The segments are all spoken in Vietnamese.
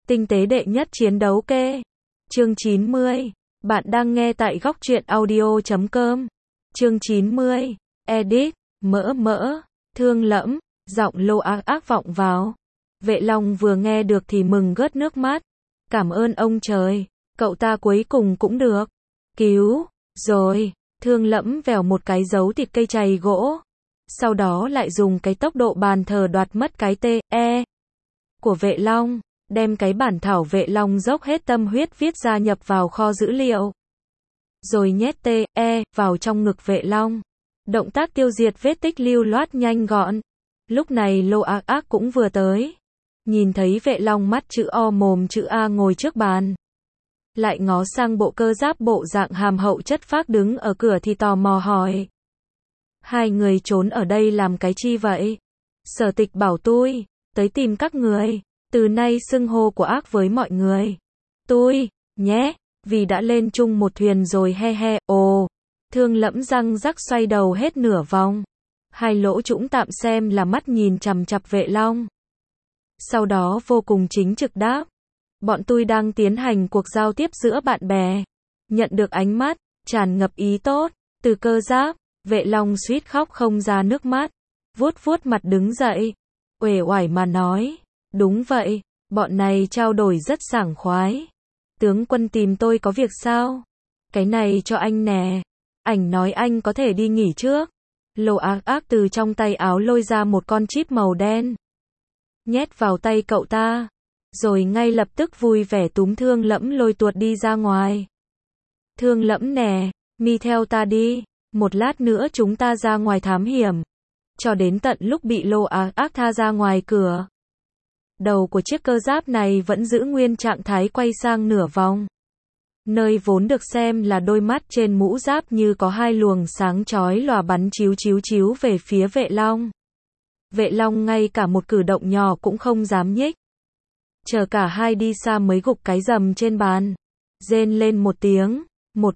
Tinh tế đệ nhất chiến đấu kê. Chương 90. Bạn đang nghe tại góc truyện audio.com. Chương 90. Edit. Mỡ. Thương Lẫm. Giọng Lô Ác Ác vọng vào. Vệ Long vừa nghe được thì mừng rớt nước mắt. Cảm ơn ông trời, cậu ta cuối cùng cũng được cứu rồi. Thương Lẫm vèo một cái dấu thịt cây chày gỗ. Sau đó lại dùng cái tốc độ bàn thờ đoạt mất cái TE của Vệ Long, đem cái bản thảo Vệ Long dốc hết tâm huyết viết ra nhập vào kho dữ liệu. Rồi nhét TE vào trong ngực Vệ Long. Động tác tiêu diệt vết tích lưu loát nhanh gọn. Lúc này Lô Ác Ác cũng vừa tới. Nhìn thấy Vệ Long mắt chữ O mồm chữ A ngồi trước bàn. Lại ngó sang bộ cơ giáp bộ dạng hàm hậu chất phác đứng ở cửa thì tò mò hỏi. Hai người trốn ở đây làm cái chi vậy? Sở Tịch bảo tôi tới tìm các người, từ nay xưng hô của ác với mọi người. Tôi, nhé, vì đã lên chung một thuyền rồi he. Ồ, Thương Lẫm răng rắc xoay đầu hết nửa vòng. Hai lỗ trũng tạm xem là mắt nhìn chằm chặp Vệ Long. Sau đó vô cùng chính trực đáp. Bọn tôi đang tiến hành cuộc giao tiếp giữa bạn bè. Nhận được ánh mắt tràn ngập ý tốt từ cơ giáp, Vệ Long suýt khóc không ra nước mắt. Vuốt mặt đứng dậy, uể oải mà nói. Đúng vậy, bọn này trao đổi rất sảng khoái. Tướng quân tìm tôi có việc sao? Cái này cho anh nè. Ảnh nói anh có thể đi nghỉ trước. Lô Ác Ác từ trong tay áo lôi ra một con chip màu đen. Nhét vào tay cậu ta. Rồi ngay lập tức vui vẻ túm Thương Lẫm lôi tuột đi ra ngoài. Thương Lẫm nè, mi theo ta đi. Một lát nữa chúng ta ra ngoài thám hiểm. Cho đến tận lúc bị Lô Ác Ác tha ra ngoài cửa. Đầu của chiếc cơ giáp này vẫn giữ nguyên trạng thái quay sang nửa vòng. Nơi vốn được xem là đôi mắt trên mũ giáp như có hai luồng sáng chói lòa bắn chiếu về phía Vệ Long. Vệ Long ngay cả một cử động nhỏ cũng không dám nhích. Chờ cả hai đi xa mới gục cái rầm trên bàn. Rên lên một tiếng, một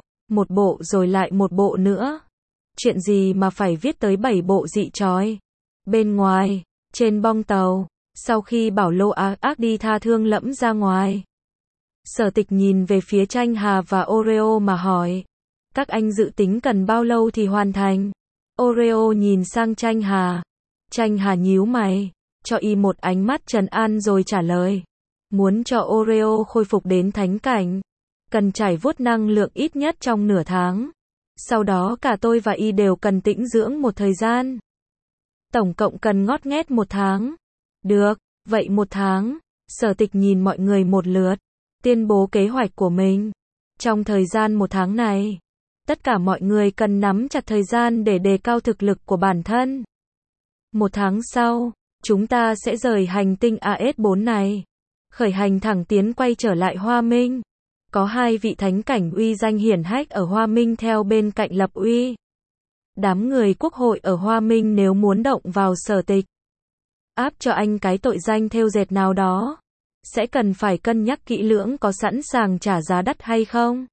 bộ rồi lại một bộ nữa. Chuyện gì mà phải viết tới 7 bộ dị chói. Bên ngoài, trên bong tàu, sau khi bảo Lô Ác Ác đi tha Thương Lẫm ra ngoài. Sở Tịch nhìn về phía Tranh Hà và Oreo mà hỏi. Các anh dự tính cần bao lâu thì hoàn thành? Oreo nhìn sang Tranh Hà. Tranh Hà nhíu mày, cho y một ánh mắt trấn an rồi trả lời. Muốn cho Oreo khôi phục đến thánh cảnh, cần trải vuốt năng lượng ít nhất trong nửa tháng. Sau đó cả tôi và y đều cần tĩnh dưỡng một thời gian. Tổng cộng cần ngót nghét 1 tháng. Được, vậy 1 tháng. Sở Tịch nhìn mọi người một lượt, tuyên bố kế hoạch của mình. Trong thời gian 1 tháng này, tất cả mọi người cần nắm chặt thời gian để đề cao thực lực của bản thân. 1 tháng sau, chúng ta sẽ rời hành tinh AS4 này. Khởi hành thẳng tiến quay trở lại Hoa Minh. Có 2 vị thánh cảnh uy danh hiển hách ở Hoa Minh theo bên cạnh lập uy. Đám người quốc hội ở Hoa Minh nếu muốn động vào Sở Tịch, áp cho anh cái tội danh thêu dệt nào đó, sẽ cần phải cân nhắc kỹ lưỡng có sẵn sàng trả giá đắt hay không.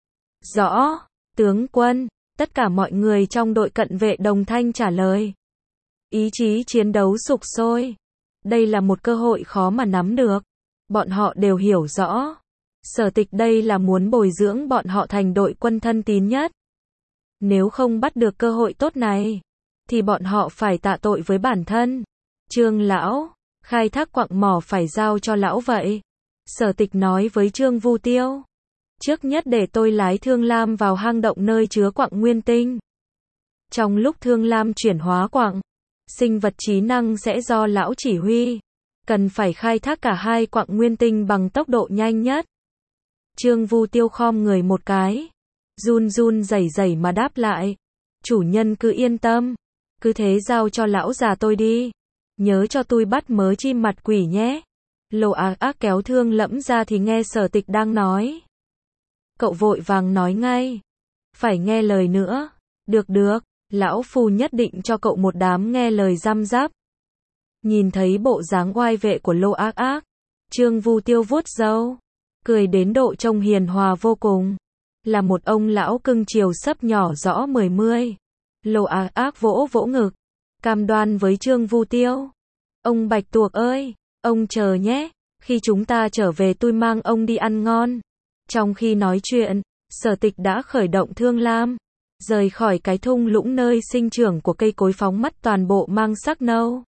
Rõ, tướng quân, tất cả mọi người trong đội cận vệ đồng thanh trả lời. Ý chí chiến đấu sục sôi. Đây là một cơ hội khó mà nắm được. Bọn họ đều hiểu rõ. Sở Tịch đây là muốn bồi dưỡng bọn họ thành đội quân thân tín nhất. Nếu không bắt được cơ hội tốt này, thì bọn họ phải tạ tội với bản thân. Trương lão, khai thác quặng mỏ phải giao cho lão vậy. Sở Tịch nói với Trương Vu Tiêu. Trước nhất để tôi lái Thương Lam vào hang động nơi chứa quặng nguyên tinh. Trong lúc Thương Lam chuyển hóa quặng, sinh vật trí năng sẽ do lão chỉ huy. Cần phải khai thác cả 2 quặng nguyên tinh bằng tốc độ nhanh nhất. Trương Vu Tiêu khom người một cái. Run rẩy mà đáp lại. Chủ nhân cứ yên tâm. Cứ thế giao cho lão già tôi đi. Nhớ cho tôi bắt mớ chim mặt quỷ nhé. Lô Ác Ác kéo Thương Lẫm ra thì nghe Sở Tịch đang nói. Cậu vội vàng nói ngay. Phải nghe lời nữa. Được, lão phu nhất định cho cậu một đám nghe lời răm rắp. Nhìn thấy bộ dáng oai vệ của Lô Ác Ác, Trương Vu Tiêu vuốt râu, cười đến độ trông hiền hòa vô cùng. Là một ông lão cưng chiều sấp nhỏ rõ 10. Lô Ác Ác vỗ ngực, cam đoan với Trương Vu Tiêu. Ông Bạch Tuộc ơi, ông chờ nhé, Khi chúng ta trở về tôi mang ông đi ăn ngon. Trong khi nói chuyện, Sở Tịch đã khởi động thương lam, rời khỏi cái thung lũng nơi sinh trưởng của cây cối phóng mắt toàn bộ mang sắc nâu.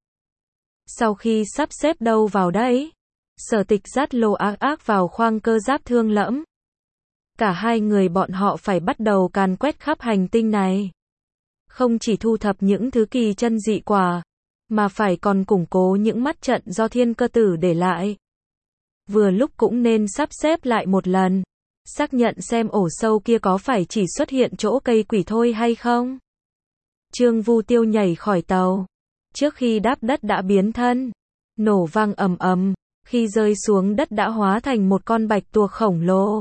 Sau khi sắp xếp đâu vào đấy, Sở Tịch dắt Lô Ác Ác vào khoang cơ giáp Thương Lẫm. Cả hai người bọn họ phải bắt đầu càn quét khắp hành tinh này. Không chỉ thu thập những thứ kỳ chân dị quả, mà phải còn củng cố những mắt trận do Thiên Cơ Tử để lại. Vừa lúc cũng nên sắp xếp lại một lần, xác nhận xem ổ sâu kia có phải chỉ xuất hiện chỗ cây quỷ thôi hay không. Trương Vu Tiêu nhảy khỏi tàu. Trước khi đáp đất đã biến thân, nổ vang ầm ầm, khi rơi xuống đất đã hóa thành một con bạch tuộc khổng lồ.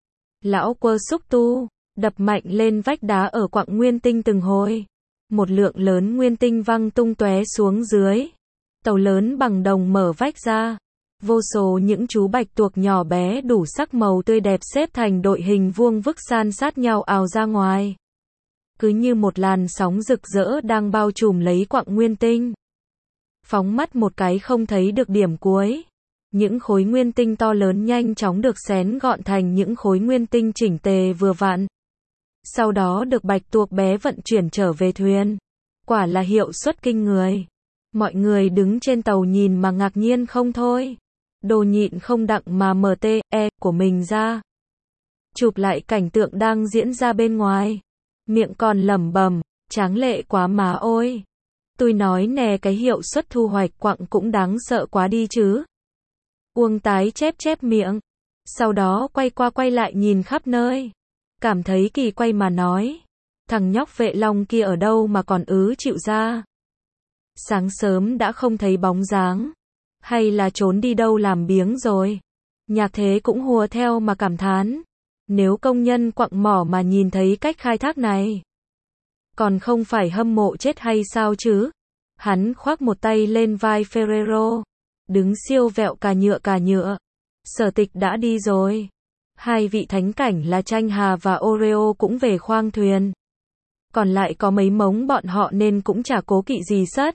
Lão Quơ Xúc Tu đập mạnh lên vách đá ở quặng nguyên tinh từng hồi. Một lượng lớn nguyên tinh văng tung tóe xuống dưới. Tàu lớn bằng đồng mở vách ra. Vô số những chú bạch tuộc nhỏ bé đủ sắc màu tươi đẹp xếp thành đội hình vuông vức san sát nhau ào ra ngoài. Cứ như một làn sóng rực rỡ đang bao trùm lấy quặng nguyên tinh. Phóng mắt một cái không thấy được điểm cuối. Những khối nguyên tinh to lớn nhanh chóng được xén gọn thành những khối nguyên tinh chỉnh tề vừa vặn. Sau đó được bạch tuộc bé vận chuyển trở về thuyền. Quả là hiệu suất kinh người. Mọi người đứng trên tàu nhìn mà ngạc nhiên không thôi. Đồ Nhịn không đặng mà mở MTE của mình ra. Chụp lại cảnh tượng đang diễn ra bên ngoài. Miệng còn lẩm bẩm, tráng lệ quá má ôi. Tôi nói nè, cái hiệu suất thu hoạch quặng cũng đáng sợ quá đi chứ. Uông Tái chép miệng. Sau đó quay qua quay lại nhìn khắp nơi. Cảm thấy kỳ quay mà nói. Thằng nhóc Vệ Long kia ở đâu mà còn chịu ra. Sáng sớm đã không thấy bóng dáng. Hay là trốn đi đâu làm biếng rồi. Nhạc Thế cũng hùa theo mà cảm thán. Nếu công nhân quặng mỏ mà nhìn thấy cách khai thác này, còn không phải hâm mộ chết hay sao chứ. Hắn khoác một tay lên vai Ferrero. Đứng siêu vẹo cà nhựa. Sở Tịch đã đi rồi. Hai vị thánh cảnh là Tranh Hà và Oreo cũng về khoang thuyền. Còn lại có mấy mống bọn họ nên cũng chả cố kỵ gì sất.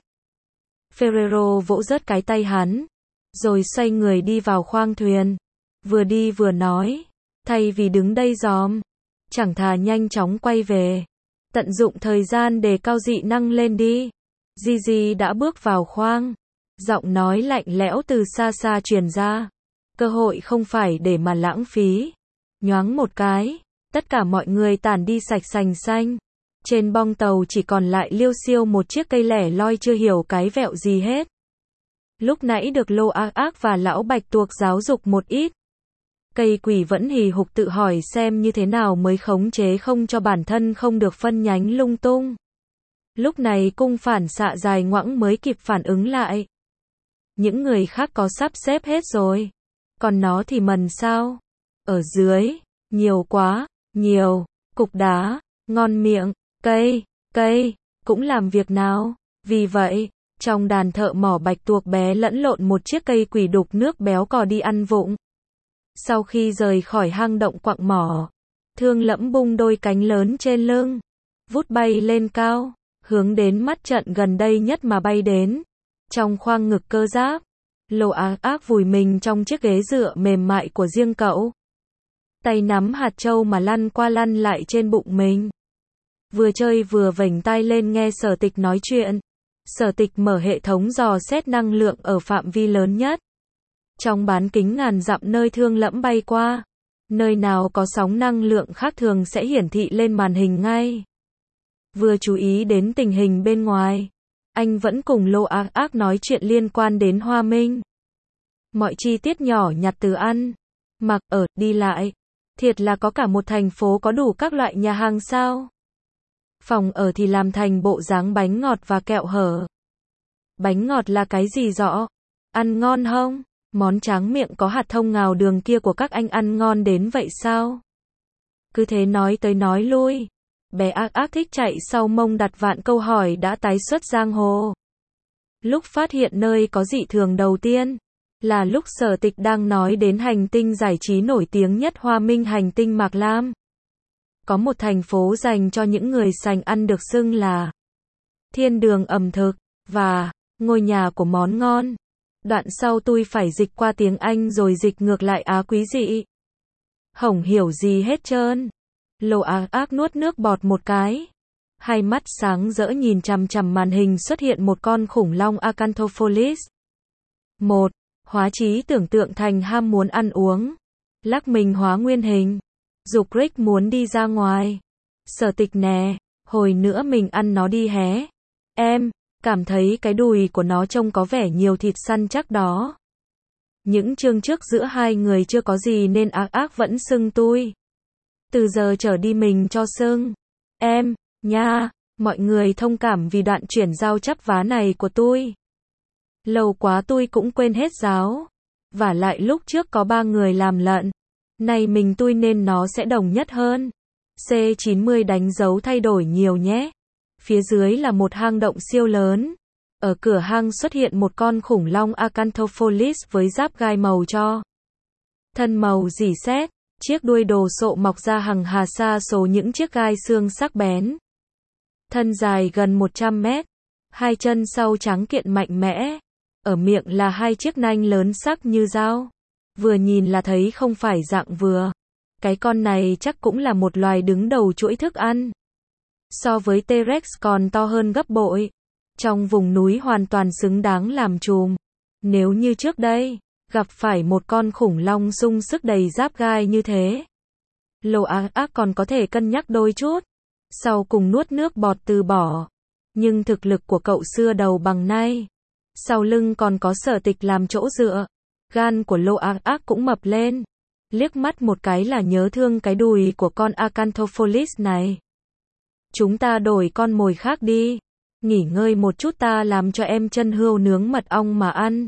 Ferrero vỗ rớt cái tay hắn, rồi xoay người đi vào khoang thuyền. Vừa đi vừa nói, thay vì đứng đây giòm, chẳng thà nhanh chóng quay về. Tận dụng thời gian để cao dị năng lên đi. Gigi đã bước vào khoang. Giọng nói lạnh lẽo từ xa xa truyền ra. Cơ hội không phải để mà lãng phí. Nhoáng một cái, tất cả mọi người tản đi sạch sành xanh. Trên bong tàu chỉ còn lại liêu xiêu một chiếc cây lẻ loi chưa hiểu cái vẹo gì hết. Lúc nãy được Lô Ác Ác và lão bạch tuộc giáo dục một ít. Cây quỷ vẫn hì hục tự hỏi xem như thế nào mới khống chế không cho bản thân không được phân nhánh lung tung. Lúc này cung phản xạ dài ngoẵng mới kịp phản ứng lại. Những người khác có sắp xếp hết rồi. Còn nó thì mần sao? Ở dưới, nhiều quá, nhiều, cục đá, ngon miệng, cây, cũng làm việc nào. Vì vậy, trong đàn thợ mỏ bạch tuộc bé lẫn lộn một chiếc cây quỷ đục nước béo cò đi ăn vụng. Sau khi rời khỏi hang động quặng mỏ, Thương Lẫm bung đôi cánh lớn trên lưng, vút bay lên cao, hướng đến mắt trận gần đây nhất mà bay đến. Trong khoang ngực cơ giáp, Lô Ác Ác vùi mình trong chiếc ghế dựa mềm mại của riêng cậu. Tay nắm hạt châu mà lăn qua lăn lại trên bụng mình. Vừa chơi vừa vểnh tai lên nghe Sở Tịch nói chuyện. Sở Tịch mở hệ thống dò xét năng lượng ở phạm vi lớn nhất. Trong bán kính ngàn dặm nơi Thương Lẫm bay qua. Nơi nào có sóng năng lượng khác thường sẽ hiển thị lên màn hình ngay. Vừa chú ý đến tình hình bên ngoài, anh vẫn cùng Lô Ác Ác nói chuyện liên quan đến Hoa Minh. Mọi chi tiết nhỏ nhặt từ ăn, mặc, ở, đi lại. Thiệt là có cả một thành phố có đủ các loại nhà hàng sao. Phòng ở thì làm thành bộ dáng bánh ngọt và kẹo hở. Bánh ngọt là cái gì rõ? Ăn ngon không? Món tráng miệng có hạt thông ngào đường kia của các anh ăn ngon đến vậy sao? Cứ thế nói tới nói lui. Bé Ác Ác thích chạy sau mông đặt vạn câu hỏi đã tái xuất giang hồ. Lúc phát hiện nơi có dị thường đầu tiên, là lúc Sở Tịch đang nói đến hành tinh giải trí nổi tiếng nhất Hoa Minh, hành tinh Mạc Lam. Có một thành phố dành cho những người sành ăn được xưng là thiên đường ẩm thực, và ngôi nhà của món ngon. Đoạn sau tôi phải dịch qua tiếng Anh rồi dịch ngược lại Á quý dị. Hổng hiểu gì hết trơn. Lô Ác Ác nuốt nước bọt một cái. Hai mắt sáng rỡ nhìn chằm chằm màn hình xuất hiện một con khủng long Acanthophilus. Một, hóa trí tưởng tượng thành ham muốn ăn uống. Lắc mình hóa nguyên hình. Dục Rick muốn đi ra ngoài. Sở Tịch nè, hồi nữa mình ăn nó đi hé. Em, cảm thấy cái đùi của nó trông có vẻ nhiều thịt săn chắc đó. Những chương trước giữa hai người chưa có gì nên Ác Ác vẫn xưng tôi. Từ giờ trở đi mình cho xưng em, nha, mọi người thông cảm vì đoạn chuyển giao chắp vá này của tôi. Lâu quá tôi cũng quên hết giáo. Vả lại lúc trước có 3 người làm lận. Này mình tôi nên nó sẽ đồng nhất hơn. C90 đánh dấu thay đổi nhiều nhé. Phía dưới là một hang động siêu lớn. Ở cửa hang xuất hiện một con khủng long Acanthophilus với giáp gai màu cho. Thân màu rỉ sét, chiếc đuôi đồ sộ mọc ra hằng hà xa số những chiếc gai xương sắc bén. Thân dài gần 100 mét, hai chân sau trắng kiện mạnh mẽ. Ở miệng là hai chiếc nanh lớn sắc như dao. Vừa nhìn là thấy không phải dạng vừa. Cái con này chắc cũng là một loài đứng đầu chuỗi thức ăn. So với T-Rex còn to hơn gấp bội. Trong vùng núi hoàn toàn xứng đáng làm trùm. Nếu như trước đây, gặp phải một con khủng long sung sức đầy giáp gai như thế. Lô Ác Ác còn có thể cân nhắc đôi chút. Sau cùng nuốt nước bọt từ bỏ. Nhưng thực lực của cậu xưa đầu bằng nay. Sau lưng còn có Sở Tịch làm chỗ dựa. Gan của Lô Ác Ác cũng mập lên. Liếc mắt một cái là nhớ thương cái đùi của con Acanthophilus này. Chúng ta đổi con mồi khác đi. Nghỉ ngơi một chút ta làm cho em chân hươu nướng mật ong mà ăn.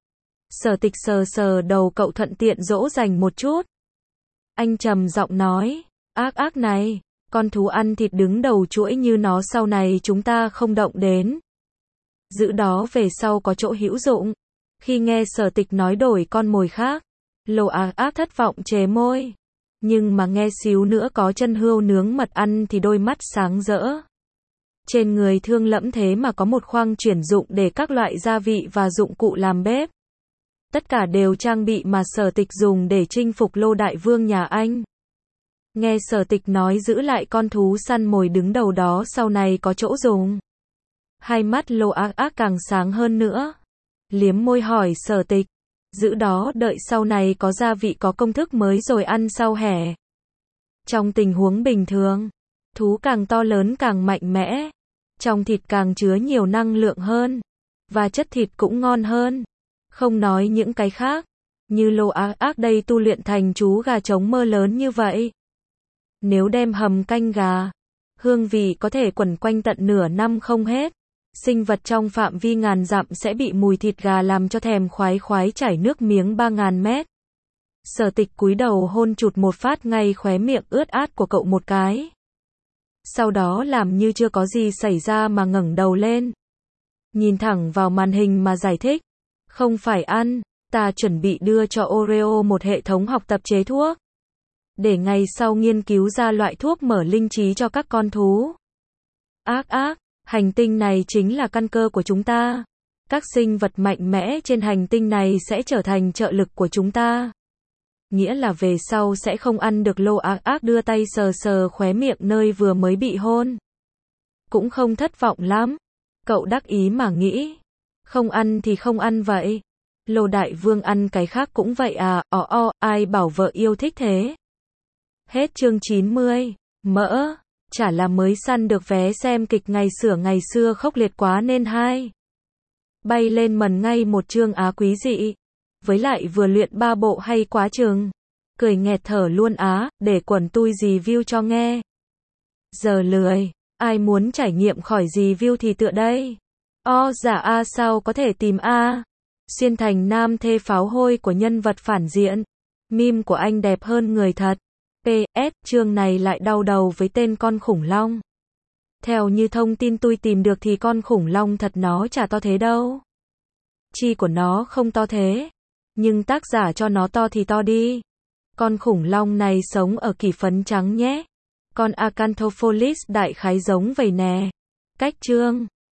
Sở Tịch sờ sờ đầu cậu thuận tiện dỗ dành một chút. Anh trầm giọng nói, Ác Ác này, con thú ăn thịt đứng đầu chuỗi như nó sau này chúng ta không động đến. Giữ đó về sau có chỗ hữu dụng. Khi nghe Sở Tịch nói đổi con mồi khác, Lô Ác Ác thất vọng chề môi. Nhưng mà nghe xíu nữa có chân hươu nướng mật ăn thì đôi mắt sáng rỡ. Trên người Thương Lẫm thế mà có một khoang chuyển dụng để các loại gia vị và dụng cụ làm bếp. Tất cả đều trang bị mà Sở Tịch dùng để chinh phục Lô Đại Vương nhà anh. Nghe Sở Tịch nói giữ lại con thú săn mồi đứng đầu đó sau này có chỗ dùng. Hai mắt Lô Ác Ác càng sáng hơn nữa. Liếm môi hỏi Sở Tịch, giữ đó đợi sau này có gia vị có công thức mới rồi ăn sau hẻ. Trong tình huống bình thường, thú càng to lớn càng mạnh mẽ. Trong thịt càng chứa nhiều năng lượng hơn. Và chất thịt cũng ngon hơn. Không nói những cái khác. Như Lô Ác Ác đây tu luyện thành chú gà trống mơ lớn như vậy. Nếu đem hầm canh gà, hương vị có thể quẩn quanh tận nửa năm không hết. Sinh vật trong phạm vi ngàn dặm sẽ bị mùi thịt gà làm cho thèm khoái khoái chảy nước miếng 3000 mét. Sở Tịch cúi đầu hôn chụt một phát ngay khóe miệng ướt át của cậu một cái. Sau đó làm như chưa có gì xảy ra mà ngẩng đầu lên. Nhìn thẳng vào màn hình mà giải thích. Không phải ăn, ta chuẩn bị đưa cho Oreo một hệ thống học tập chế thuốc. Để ngày sau nghiên cứu ra loại thuốc mở linh trí cho các con thú. Ác Ác, hành tinh này chính là căn cơ của chúng ta. Các sinh vật mạnh mẽ trên hành tinh này sẽ trở thành trợ lực của chúng ta. Nghĩa là về sau sẽ không ăn được. Lô Ác Ác đưa tay sờ sờ khóe miệng nơi vừa mới bị hôn. Cũng không thất vọng lắm. Cậu đắc ý mà nghĩ. Không ăn thì không ăn vậy. Lô Đại Vương ăn cái khác cũng vậy à, ai bảo vợ yêu thích thế. Hết chương 90. Mỡ. Chả là mới săn được vé xem kịch ngày xưa khốc liệt quá nên hai. Bay lên mần ngay một chương Á quý dị. Với lại vừa luyện 3 bộ hay quá chừng. Cười nghẹt thở luôn á, để quần tui review cho nghe. Giờ lười. Ai muốn trải nghiệm khỏi review thì tựa đây. Dạ A sao có thể tìm A. Xuyên thành nam thê pháo hôi của nhân vật phản diện. Meme của anh đẹp hơn người thật. PS, chương này lại đau đầu với tên con khủng long. Theo như thông tin tôi tìm được thì con khủng long thật nó chả to thế đâu. Chi của nó không to thế. Nhưng tác giả cho nó to thì to đi. Con khủng long này sống ở kỷ phấn trắng nhé. Con Acanthophilus đại khái giống vậy nè. Cách chương